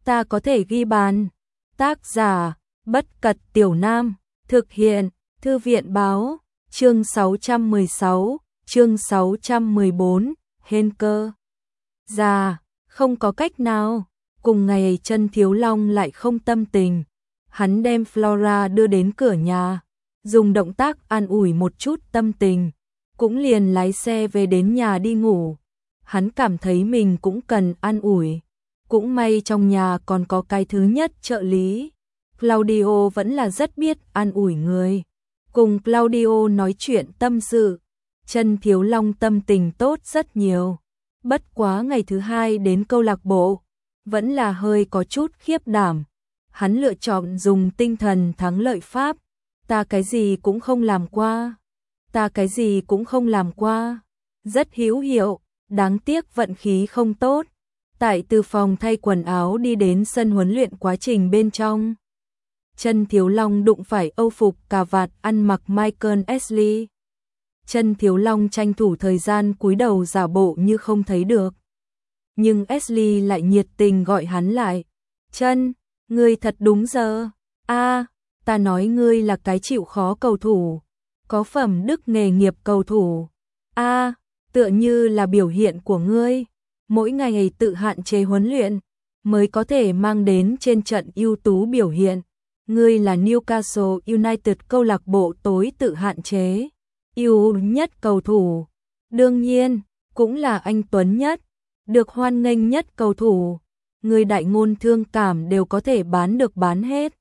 ta có thể ghi bàn. Tác giả, Bất Cật Tiểu Nam, thực hiện, Thư viện báo, chương 616, chương 614, Henker. Già, không có cách nào, cùng ngày Chân Thiếu Long lại không tâm tình. Hắn đem Flora đưa đến cửa nhà, dùng động tác an ủi một chút tâm tình, cũng liền lái xe về đến nhà đi ngủ. Hắn cảm thấy mình cũng cần an ủi. Cũng may trong nhà còn có cái thứ nhất trợ lý. Claudio vẫn là rất biết an ủi người. Cùng Claudio nói chuyện tâm sự, Chân Thiếu Long tâm tình tốt rất nhiều. Bất quá ngày thứ hai đến câu lạc bộ, vẫn là hơi có chút khiếp đảm. Hắn lựa chọn dùng tinh thần thắng lợi pháp. Ta cái gì cũng không làm qua. Ta cái gì cũng không làm qua. Rất hữu hiệu, đáng tiếc vận khí không tốt. Tại từ phòng thay quần áo đi đến sân huấn luyện quá trình bên trong, Chân Thiếu Long đụng phải Âu phục cà vạt ăn mặc Michael Ashley. Chân Thiếu Long tranh thủ thời gian cúi đầu giả bộ như không thấy được. Nhưng Ashley lại nhiệt tình gọi hắn lại. Chân, ngươi thật đúng giờ. Ta nói ngươi là cái chịu khó cầu thủ. Có phẩm đức nghề nghiệp cầu thủ. Tựa như là biểu hiện của ngươi. Mỗi ngày tự hạn chế huấn luyện, mới có thể mang đến trên trận ưu tú biểu hiện. Ngươi là Newcastle United câu lạc bộ tối tự hạn chế, ưu nhất cầu thủ. Đương nhiên, cũng là anh tuấn nhất, được hoan nghênh nhất cầu thủ. Ngươi đại ngôn thương cảm đều có thể bán được bán hết.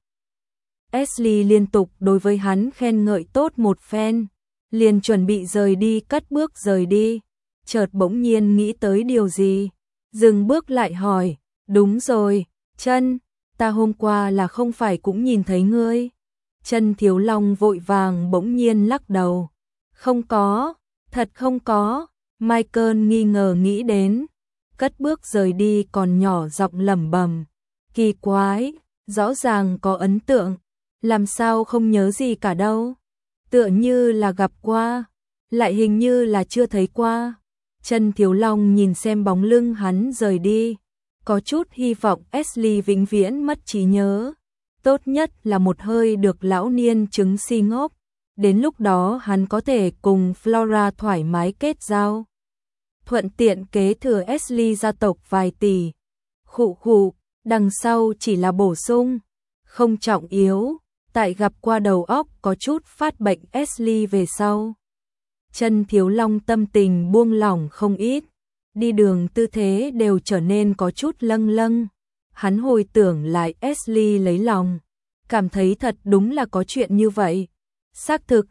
Ashley liên tục đối với hắn khen ngợi tốt một phen, liền chuẩn bị rời đi cất bước rời đi. Chợt bỗng nhiên nghĩ tới điều gì, dừng bước lại hỏi, đúng rồi, Chân, ta hôm qua là không phải cũng nhìn thấy ngươi? Chân Thiếu Long vội vàng bỗng nhiên lắc đầu, không có, thật không có. Michael nghi ngờ nghĩ đến, cất bước rời đi còn nhỏ giọng lẩm bẩm, kỳ quái, rõ ràng có ấn tượng, làm sao không nhớ gì cả đâu, tựa như là gặp qua, lại hình như là chưa thấy qua. Chân Thiếu Long nhìn xem bóng lưng hắn rời đi, có chút hy vọng Ashley vĩnh viễn mất trí nhớ. Tốt nhất là một hơi được lão niên chứng si ngốc, đến lúc đó hắn có thể cùng Flora thoải mái kết giao. Thuận tiện kế thừa Ashley gia tộc vài tỷ. Khụ khụ, đằng sau chỉ là bổ sung, không trọng yếu, tại gặp qua đầu óc có chút phát bệnh Ashley về sau. Chân Thiếu Long tâm tình buông lỏng không ít, đi đường tư thế đều trở nên có chút lâng lâng. Hắn hồi tưởng lại Ashley lấy lòng, cảm thấy thật đúng là có chuyện như vậy. Xác thực,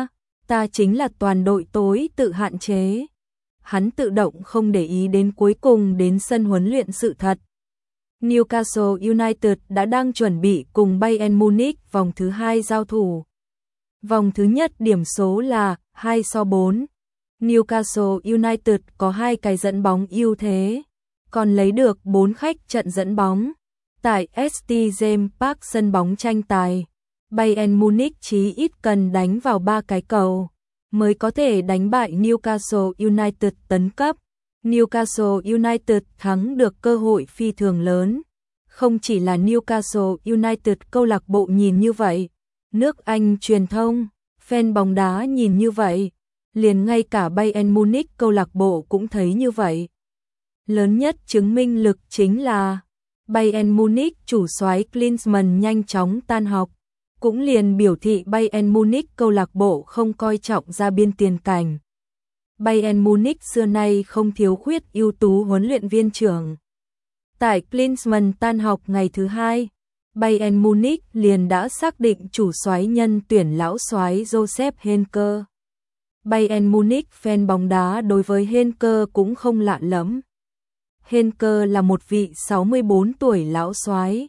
ta chính là toàn đội tối tự hạn chế. Hắn tự động không để ý đến cuối cùng đến sân huấn luyện sự thật. Newcastle United đã đang chuẩn bị cùng Bayern Munich vòng thứ 2 giao thủ. Vòng thứ nhất điểm số là 2-4. Newcastle United có 2 cái dẫn bóng ưu thế, còn lấy được 4 khách trận dẫn bóng. Tại St. James Park sân bóng tranh tài, Bayern Munich chí ít cần đánh vào 3 cái cầu mới có thể đánh bại Newcastle United tấn cấp. Newcastle United thắng được cơ hội phi thường lớn. Không chỉ là Newcastle United câu lạc bộ nhìn như vậy, nước Anh truyền thông, fan bóng đá nhìn như vậy, liền ngay cả Bayern Munich câu lạc bộ cũng thấy như vậy. Lớn nhất chứng minh lực chính là Bayern Munich chủ soái Klinsmann nhanh chóng tan học, cũng liền biểu thị Bayern Munich câu lạc bộ không coi trọng ra biên tiền cảnh. Bayern Munich xưa nay không thiếu khuyết ưu tú huấn luyện viên trưởng. Tại Klinsmann tan học ngày thứ 2, Bayern Munich liền đã xác định chủ soái nhân tuyển lão soái Joseph Henker. Bayern Munich fan bóng đá đối với Henker cũng không lạ lẫm. Henker là một vị 64 tuổi lão soái,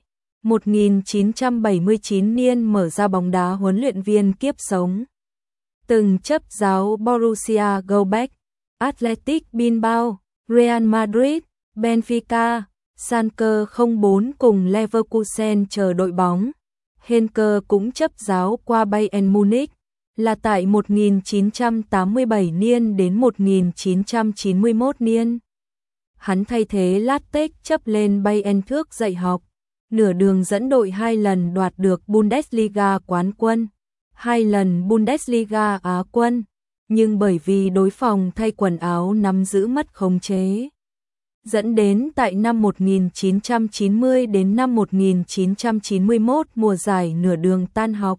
1979 niên mở ra bóng đá huấn luyện viên kiếp sống. Từng chấp giáo Borussia Göbek, Athletic Bilbao, Real Madrid, Benfica, Schalke 04 cùng Leverkusen chờ đội bóng. Henker cũng chấp giáo qua Bayern Munich, là tại 1987 niên đến 1991 niên. Hắn thay thế Lattek chấp lên Bayern Thước dạy học. nửa đường dẫn đội 2 lần đoạt được Bundesliga quán quân, 2 lần Bundesliga Á quân, nhưng bởi vì đối phòng thay quần áo nắm giữ mất khống chế, dẫn đến tại năm 1990 đến năm 1991 mùa giải nửa đường tan học.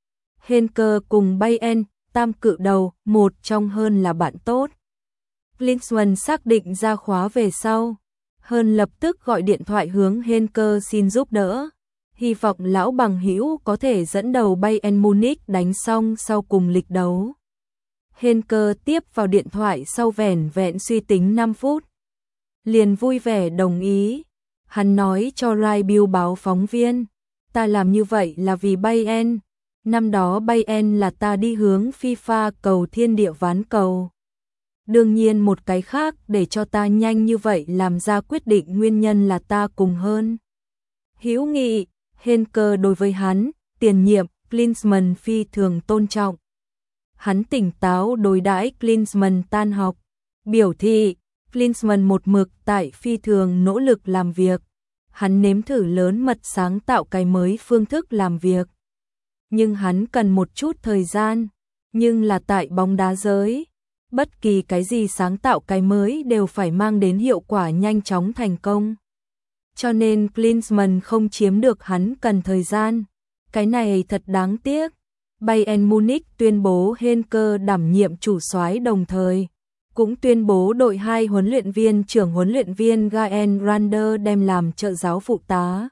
Henke cùng Bayern, tam cự đầu, một trong hơn là bạn tốt. Klinsmann xác định ra khóa về sau, Hơn lập tức gọi điện thoại hướng Henke xin giúp đỡ, hy vọng lão bằng hữu có thể dẫn đầu Bayern Munich đánh xong sau cùng lịch đấu. Henke tiếp vào điện thoại sau vẻn vẹn suy tính 5 phút, liền vui vẻ đồng ý. Hắn nói cho Rai Bill báo phóng viên, ta làm như vậy là vì Bayern, năm đó Bayern là ta đi hướng FIFA cầu thiên địa ván cầu. Đương nhiên một cái khác để cho ta nhanh như vậy làm ra quyết định nguyên nhân là ta cùng hơn hữu nghị. Henke đối với hắn, tiền nhiệm Klinsmann phi thường tôn trọng. Hắn tỉnh táo đối đãi Klinsmann tan học, biểu thị Klinsmann một mực tại phi thường nỗ lực làm việc. Hắn nếm thử lớn mật sáng tạo cái mới phương thức làm việc. Nhưng hắn cần một chút thời gian, nhưng là tại bóng đá giới, bất kỳ cái gì sáng tạo cái mới đều phải mang đến hiệu quả nhanh chóng thành công. Cho nên Klinsmann không chiếm được hắn cần thời gian. Cái này thật đáng tiếc. Bayern Munich tuyên bố Henke đảm nhiệm chủ soái, đồng thời cũng tuyên bố đội 2 huấn luyện viên trưởng huấn luyện viên Gael Rander đem làm trợ giáo phụ tá.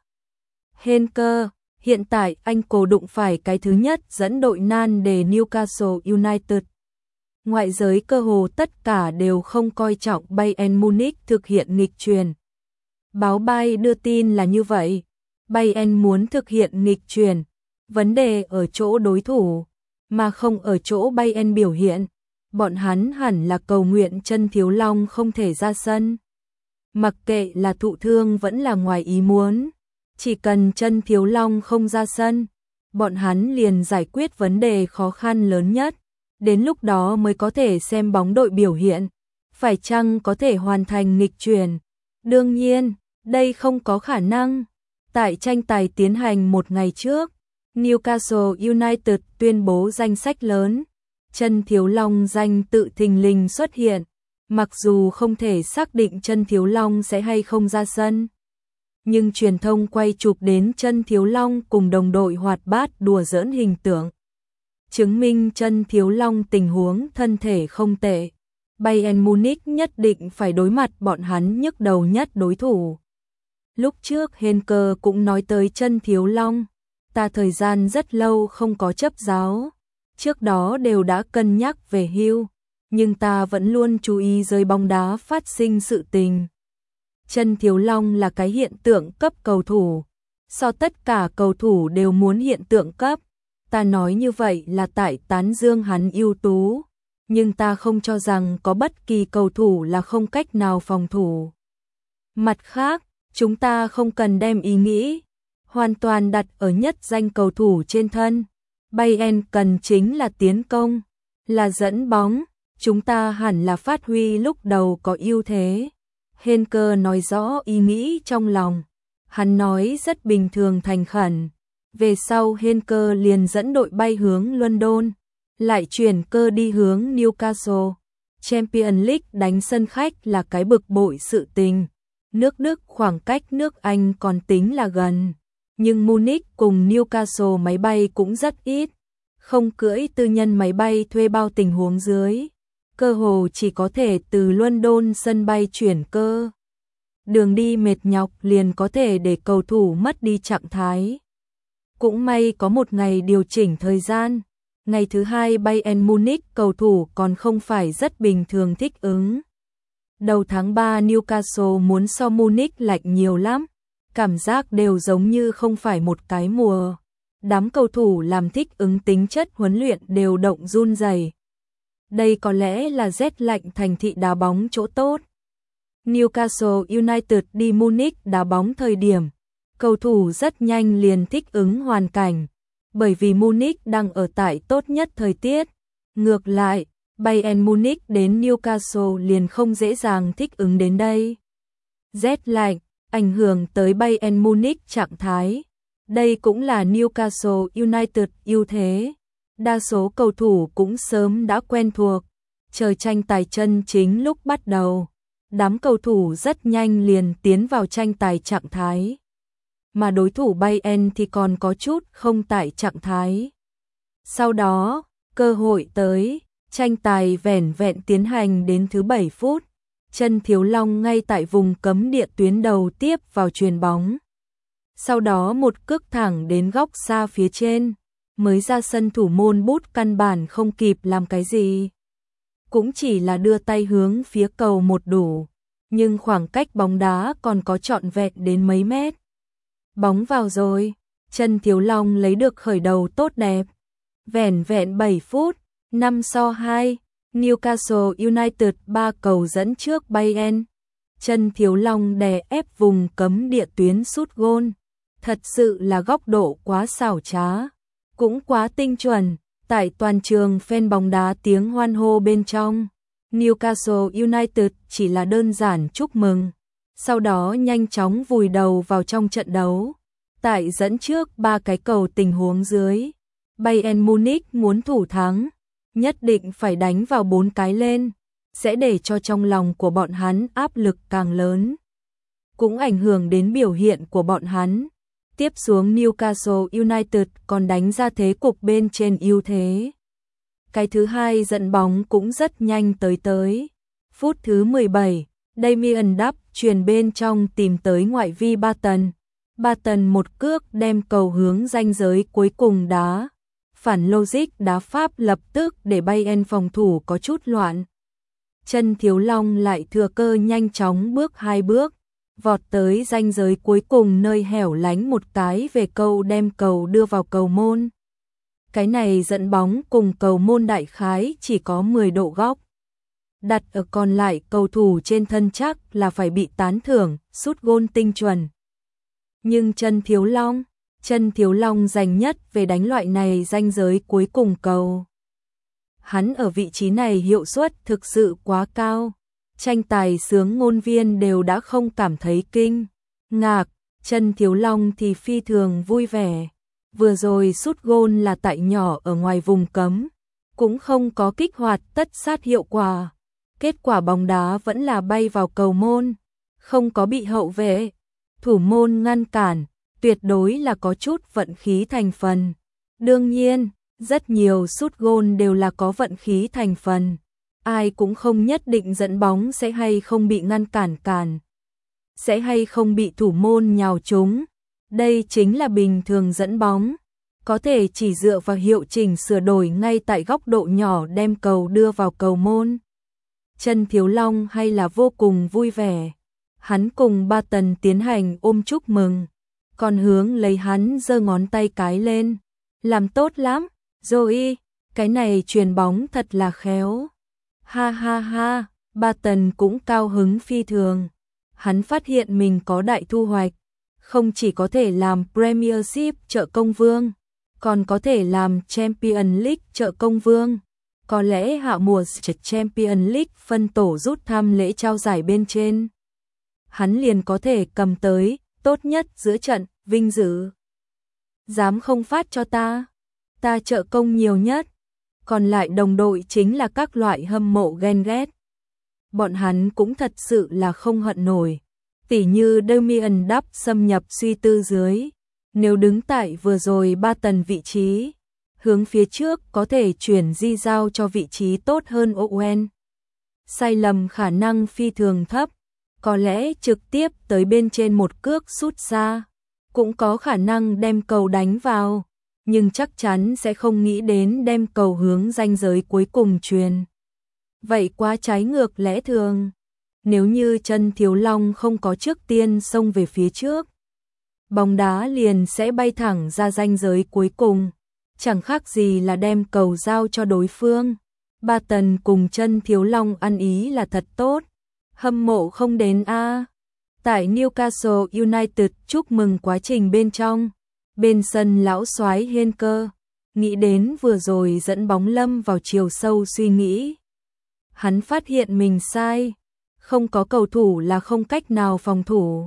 Henke, hiện tại anh cố đụng phải cái thứ nhất dẫn đội nan đề Newcastle United. Ngoại giới cơ hồ tất cả đều không coi trọng Bayern Munich thực hiện nghịch chuyển. Báo Bay đưa tin là như vậy. Bayern muốn thực hiện nghịch chuyển, vấn đề ở chỗ đối thủ, mà không ở chỗ Bayern biểu hiện. Bọn hắn hẳn là cầu nguyện Chân Thiếu Long không thể ra sân. Mặc kệ là thụ thương vẫn là ngoài ý muốn, chỉ cần Chân Thiếu Long không ra sân, bọn hắn liền giải quyết vấn đề khó khăn lớn nhất. Đến lúc đó mới có thể xem bóng đội biểu hiện, phải chăng có thể hoàn thành nghịch chuyển. Đương nhiên, đây không có khả năng. Tại tranh tài tiến hành một ngày trước, Newcastle United tuyên bố danh sách lớn. Chân Thiếu Long danh tự thình lình xuất hiện, mặc dù không thể xác định Chân Thiếu Long sẽ hay không ra sân. Nhưng truyền thông quay chụp đến Chân Thiếu Long cùng đồng đội hoạt bát đùa giỡn hình tượng, chứng minh Chân Thiếu Long tình huống thân thể không tệ. Bayern Munich nhất định phải đối mặt bọn hắn nhức đầu nhất đối thủ. Lúc trước Henke cũng nói tới Chân Thiếu Long, ta thời gian rất lâu không có chấp giáo, trước đó đều đã cân nhắc về hưu, nhưng ta vẫn luôn chú ý giới bóng đá phát sinh sự tình. Chân Thiếu Long là cái hiện tượng cấp cầu thủ, so tất cả cầu thủ đều muốn hiện tượng cấp. Ta nói như vậy là tại tán dương hắn ưu tú, nhưng ta không cho rằng có bất kỳ cầu thủ là không cách nào phòng thủ. Mặt khác, chúng ta không cần đem ý nghĩ hoàn toàn đặt ở nhất danh cầu thủ trên thân. Bayern cần chính là tiến công, là dẫn bóng, chúng ta hẳn là phát huy lúc đầu có ưu thế. Henke nói rõ ý nghĩ trong lòng, hắn nói rất bình thường thành khẩn. Về sau Henke liền dẫn đội bay hướng London, lại chuyển cơ đi hướng Newcastle. Champions League đánh sân khách là cái bực bội sự tình. Nước Đức khoảng cách nước Anh còn tính là gần, nhưng Munich cùng Newcastle máy bay cũng rất ít, không cưỡi tư nhân máy bay thuê bao tình huống dưới, cơ hồ chỉ có thể từ London sân bay chuyển cơ. Đường đi mệt nhọc liền có thể để cầu thủ mất đi trạng thái. Cũng may có một ngày điều chỉnh thời gian, ngày thứ hai Bayern Munich cầu thủ còn không phải rất bình thường thích ứng. Đầu tháng 3 Newcastle muốn so Munich lạnh nhiều lắm, cảm giác đều giống như không phải một cái mùa. Đám cầu thủ làm thích ứng tính chất huấn luyện đều động run rẩy. Đây có lẽ là rét lạnh thành thị đá bóng chỗ tốt. Newcastle United đi Munich đá bóng thời điểm, cầu thủ rất nhanh liền thích ứng hoàn cảnh, bởi vì Munich đang ở tại tốt nhất thời tiết. Ngược lại, Bayern Munich đến Newcastle liền không dễ dàng thích ứng đến đây. Rét lạnh, ảnh hưởng tới Bayern Munich trạng thái. Đây cũng là Newcastle United ưu thế. Đa số cầu thủ cũng sớm đã quen thuộc. Chờ tranh tài chân chính lúc bắt đầu, đám cầu thủ rất nhanh liền tiến vào tranh tài trạng thái. Mà đối thủ Bayern thì còn có chút không tại trạng thái. Sau đó, cơ hội tới, tranh tài vẻn vẹn tiến hành đến thứ 7 phút. Chân Thiếu Long ngay tại vùng cấm địa tuyến đầu tiếp vào chuyền bóng. Sau đó một cước thẳng đến góc xa phía trên, mới ra sân thủ môn Bút căn bản không kịp làm cái gì. Cũng chỉ là đưa tay hướng phía cầu một đủ, nhưng khoảng cách bóng đá còn có trọn vẹn đến mấy mét. Bóng vào rồi, Chân Thiếu Long lấy được khởi đầu tốt đẹp. Vẻn vẹn 7 phút, 5-2, Newcastle United 3 cầu dẫn trước Bayern. Chân Thiếu Long đè ép vùng cấm địa tuyến sút gôn. Thật sự là góc độ quá xảo trá, cũng quá tinh chuẩn. Tại toàn trường fan bóng đá tiếng hoan hô bên trong, Newcastle United chỉ là đơn giản chúc mừng, sau đó nhanh chóng vùi đầu vào trong trận đấu. Tại dẫn trước 3 cái cầu tình huống dưới, Bayern Munich muốn thủ thắng, nhất định phải đánh vào 4 cái lên, sẽ để cho trong lòng của bọn hắn áp lực càng lớn. Cũng ảnh hưởng đến biểu hiện của bọn hắn. Tiếp xuống Newcastle United còn đánh ra thế cục bên trên ưu thế. Cái thứ hai dẫn bóng cũng rất nhanh tới. Phút thứ 17, Damien Duff chuyền bên trong tìm tới ngoại vi Barton. Barton một cước đem cầu hướng ranh giới cuối cùng đá. Phản logic đá pháp lập tức để Bayern phòng thủ có chút loạn. Chân Thiếu Long lại thừa cơ nhanh chóng bước 2 bước, vọt tới ranh giới cuối cùng nơi hẻo lánh một cái về câu đem cầu đưa vào cầu môn. Cái này dẫn bóng cùng cầu môn đại khái chỉ có 10 độ góc. Đặt ở còn lại cầu thủ trên thân chắc là phải bị tán thưởng, sút gôn tinh chuẩn. Nhưng Chân Thiếu Long dành nhất về đánh loại này ranh giới cuối cùng cầu. Hắn ở vị trí này hiệu suất thực sự quá cao. Tranh tài sướng ngôn viên đều đã không cảm thấy kinh ngạc, Chân Thiếu Long thì phi thường vui vẻ. Vừa rồi sút gôn là tại nhỏ ở ngoài vùng cấm, cũng không có kích hoạt tất sát hiệu quả. Kết quả bóng đá vẫn là bay vào cầu môn, không có bị hậu vệ thủ môn ngăn cản, tuyệt đối là có chút vận khí thành phần. Đương nhiên, rất nhiều sút gôn đều là có vận khí thành phần. Ai cũng không nhất định dẫn bóng sẽ hay không bị ngăn cản, sẽ hay không bị thủ môn nhào trúng. Đây chính là bình thường dẫn bóng, có thể chỉ dựa vào hiệu chỉnh sửa đổi ngay tại góc độ nhỏ đem cầu đưa vào cầu môn. Chân Thiếu Long hay là vô cùng vui vẻ. Hắn cùng Barton tiến hành ôm chúc mừng, còn hướng lấy hắn giơ ngón tay cái lên. Làm tốt lắm, Joey, cái này chuyền bóng thật là khéo. Ha ha ha, Barton cũng cao hứng phi thường. Hắn phát hiện mình có đại thu hoạch, không chỉ có thể làm Premiership trợ công vương, còn có thể làm Champions League trợ công vương. Có lẽ hạ mùa Champions League phân tổ rút thăm lễ trao giải bên trên, hắn liền có thể cầm tới tốt nhất giữa trận, vinh dự. Dám không phát cho ta trợ công nhiều nhất. Còn lại đồng đội chính là các loại hâm mộ ghen ghét. Bọn hắn cũng thật sự là không hận nổi. Tỉ như Damien Duff xâm nhập suy tư dưới. Nếu đứng tại vừa rồi Barton vị trí, hướng phía trước có thể chuyển di giao cho vị trí tốt hơn Owen. Sai lầm khả năng phi thường thấp, có lẽ trực tiếp tới bên trên một cước sút xa, cũng có khả năng đem cầu đánh vào, nhưng chắc chắn sẽ không nghĩ đến đem cầu hướng ranh giới cuối cùng truyền. Vậy quá trái ngược lẽ thường. Nếu như Chân Thiếu Long không có trước tiên xông về phía trước, bóng đá liền sẽ bay thẳng ra ranh giới cuối cùng, chẳng khác gì là đem cầu giao cho đối phương. Barton cùng Chân Thiếu Long ăn ý là thật tốt, hâm mộ không đến a. Tại Newcastle United chúc mừng quá trình bên trong, bên sân lão soái Henker nghĩ đến vừa rồi dẫn bóng lâm vào chiều sâu suy nghĩ. Hắn phát hiện mình sai, không có cầu thủ là không cách nào phòng thủ.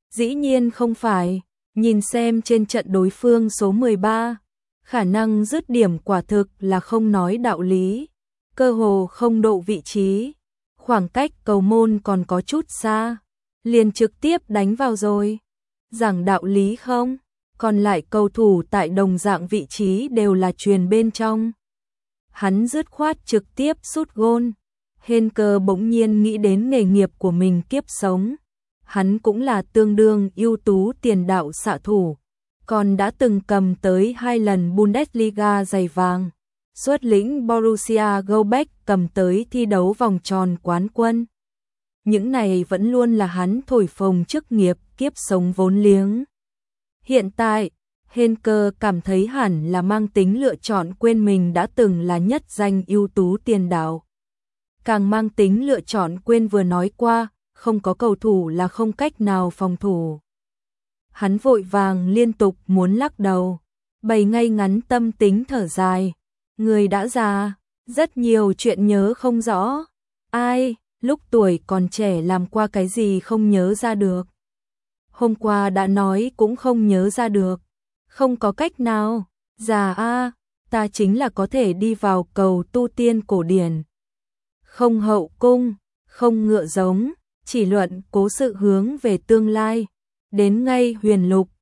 Dĩ nhiên không phải, nhìn xem trên trận đối phương số 13, khả năng dứt điểm quả thực là không nói đạo lý, cơ hồ không độ vị trí, khoảng cách cầu môn còn có chút xa, liền trực tiếp đánh vào rồi. Giảng đạo lý không? Còn lại cầu thủ tại đồng dạng vị trí đều là chuyền bên trong. Hắn dứt khoát trực tiếp sút gôn. Henker bỗng nhiên nghĩ đến nghề nghiệp của mình kiếp sống. Hắn cũng là tương đương ưu tú tiền đạo xạ thủ, còn đã từng cầm tới 2 lần Bundesliga giày vàng, xuất lĩnh Borussia Göteborg cầm tới thi đấu vòng tròn quán quân. Những này vẫn luôn là hắn thổi phồng chức nghiệp kiếp sống vốn liếng. Hiện tại, Henker cảm thấy hẳn là mang tính lựa chọn quên mình đã từng là nhất danh ưu tú tiền đạo. Càng mang tính lựa chọn quên vừa nói qua, không có cầu thủ là không cách nào phòng thủ. Hắn vội vàng liên tục muốn lắc đầu, bày ngay ngắn tâm tính thở dài. Người đã già, rất nhiều chuyện nhớ không rõ. Ai, lúc tuổi còn trẻ làm qua cái gì không nhớ ra được. Hôm qua đã nói cũng không nhớ ra được. Không có cách nào, già a, ta chính là có thể đi vào cầu tu tiên cổ điển. Không hậu cung, không ngựa giống, chỉ luận cố sự hướng về tương lai. Đến ngay huyền lục,